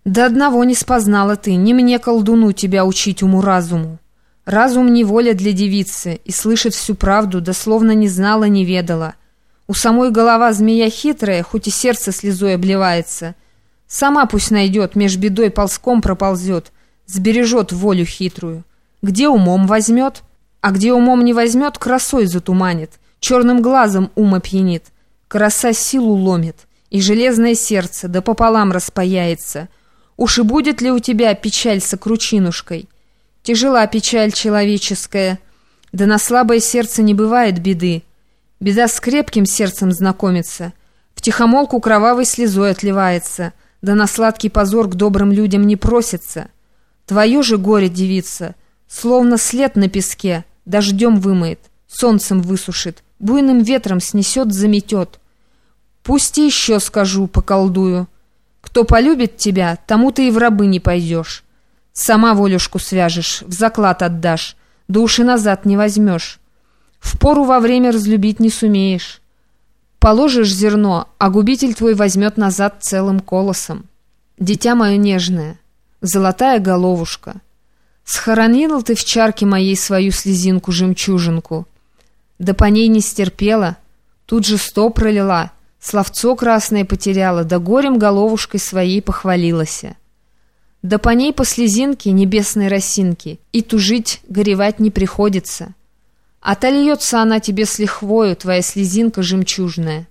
Да одного не спознала ты, не мне, колдуну, тебя учить уму-разуму. Разум не воля для девицы, и слышит всю правду, да словно не знала, не ведала. У самой голова змея хитрая, хоть и сердце слезой обливается. Сама пусть найдет, меж бедой ползком проползет, сбережет волю хитрую. Где умом возьмет? А где умом не возьмет, красой затуманит, черным глазом ум опьянит. Краса силу ломит, и железное сердце да пополам распаяется. Уж и будет ли у тебя печаль со кручинушкой? Тяжела печаль человеческая, да на слабое сердце не бывает беды. Беда с крепким сердцем знакомится, втихомолку кровавой слезой отливается, да на сладкий позор к добрым людям не просится. Твое же горе, девица, словно след на песке, дождем вымоет, солнцем высушит, буйным ветром снесет, заметет. Пусть и еще скажу, поколдую. Кто полюбит тебя, тому ты и в рабы не пойдешь. Сама волюшку свяжешь, в заклад отдашь, да уж и назад не возьмешь. Впору во время разлюбить не сумеешь. Положишь зерно, а губитель твой возьмет назад целым колосом. Дитя мое нежное, золотая головушка, схоронила ты в чарке моей свою слезинку-жемчужинку, да по ней не стерпела, тут же сто пролила, словцо красное потеряла, да горем головушкой своей похвалилась. Да по ней по слезинке небесной росинки и тужить, горевать не приходится. Отольется она тебе с лихвою, твоя слезинка жемчужная.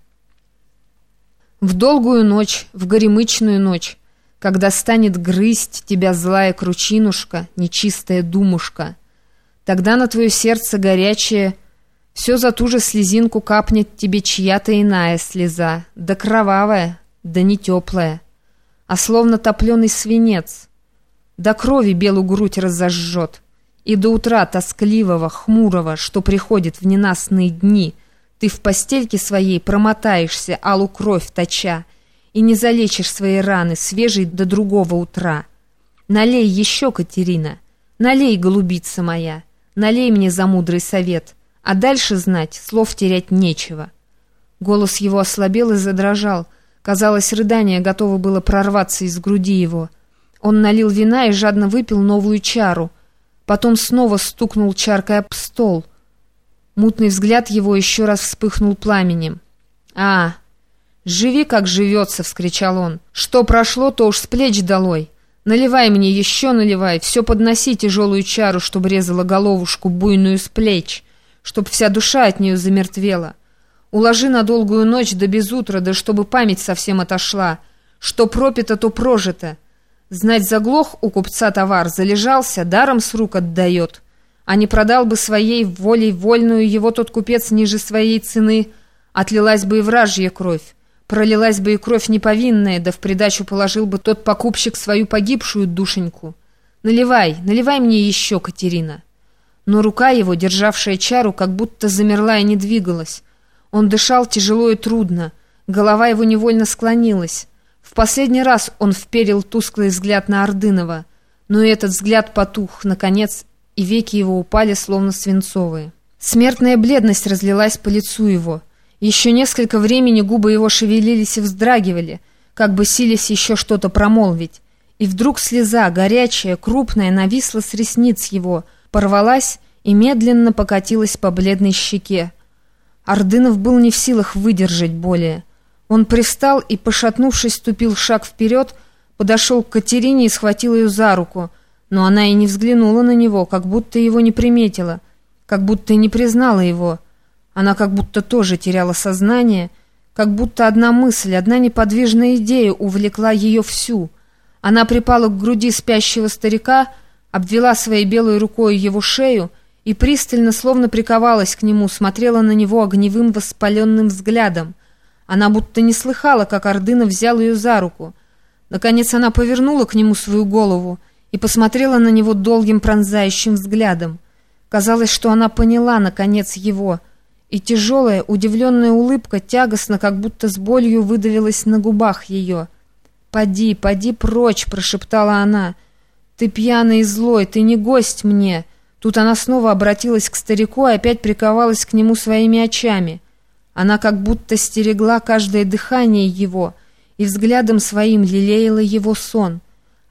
В долгую ночь, в горемычную ночь, когда станет грызть тебя злая кручинушка, нечистая думушка, тогда на твое сердце горячее все за ту же слезинку капнет тебе чья-то иная слеза, да кровавая, да не теплая, а словно топленый свинец, до крови белую грудь разожжет, и до утра тоскливого, хмурого, что приходит в ненастные дни, ты в постельке своей промотаешься, алу кровь точа, и не залечишь свои раны, свежей до другого утра. Налей еще, Катерина, налей, голубица моя, налей мне за мудрый совет, а дальше знать, слов терять нечего. Голос его ослабел и задрожал, казалось, рыдание готово было прорваться из груди его. Он налил вина и жадно выпил новую чару, потом снова стукнул чаркой об стол. Мутный взгляд его еще раз вспыхнул пламенем. «А, живи, как живется!» — вскричал он. «Что прошло, то уж с плеч долой. Наливай мне, еще наливай, все подноси тяжелую чару, чтоб резала головушку буйную с плеч, чтоб вся душа от нее замертвела. Уложи на долгую ночь да без утра, да чтобы память совсем отошла. Что пропито, то прожито. Знать, заглох у купца товар, залежался, даром с рук отдает. А не продал бы своей волей вольную его тот купец ниже своей цены, отлилась бы и вражья кровь, пролилась бы и кровь неповинная, да в придачу положил бы тот покупщик свою погибшую душеньку. Наливай, наливай мне еще, Катерина». Но рука его, державшая чару, как будто замерла и не двигалась. Он дышал тяжело и трудно, голова его невольно склонилась. В последний раз он вперил тусклый взгляд на Ордынова, но и этот взгляд потух, наконец, и веки его упали, словно свинцовые. Смертная бледность разлилась по лицу его. Еще несколько времени губы его шевелились и вздрагивали, как бы силясь еще что-то промолвить. И вдруг слеза, горячая, крупная, нависла с ресниц его, порвалась и медленно покатилась по бледной щеке. Ордынов был не в силах выдержать более. Он привстал и, пошатнувшись, ступил шаг вперед, подошел к Катерине и схватил ее за руку, но она и не взглянула на него, как будто его не приметила, как будто и не признала его. Она как будто тоже теряла сознание, как будто одна мысль, одна неподвижная идея увлекла ее всю. Она припала к груди спящего старика, обвела своей белой рукой его шею и пристально, словно приковалась к нему, смотрела на него огневым воспаленным взглядом. Она будто не слыхала, как Ордынов взял ее за руку. Наконец она повернула к нему свою голову и посмотрела на него долгим пронзающим взглядом. Казалось, что она поняла, наконец, его, и тяжелая, удивленная улыбка тягостно, как будто с болью, выдавилась на губах ее. «Поди, поди прочь!» — прошептала она. «Ты пьяный и злой, ты не гость мне!» Тут она снова обратилась к старику и опять приковалась к нему своими очами. Она как будто стерегла каждое дыхание его и взглядом своим лелеяла его сон.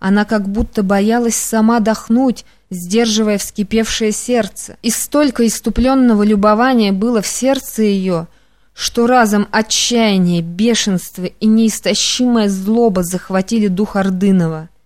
Она как будто боялась сама дохнуть, сдерживая вскипевшее сердце. И столько иступленного любования было в сердце ее, что разом отчаяние, бешенство и неистощимая злоба захватили дух Ордынова.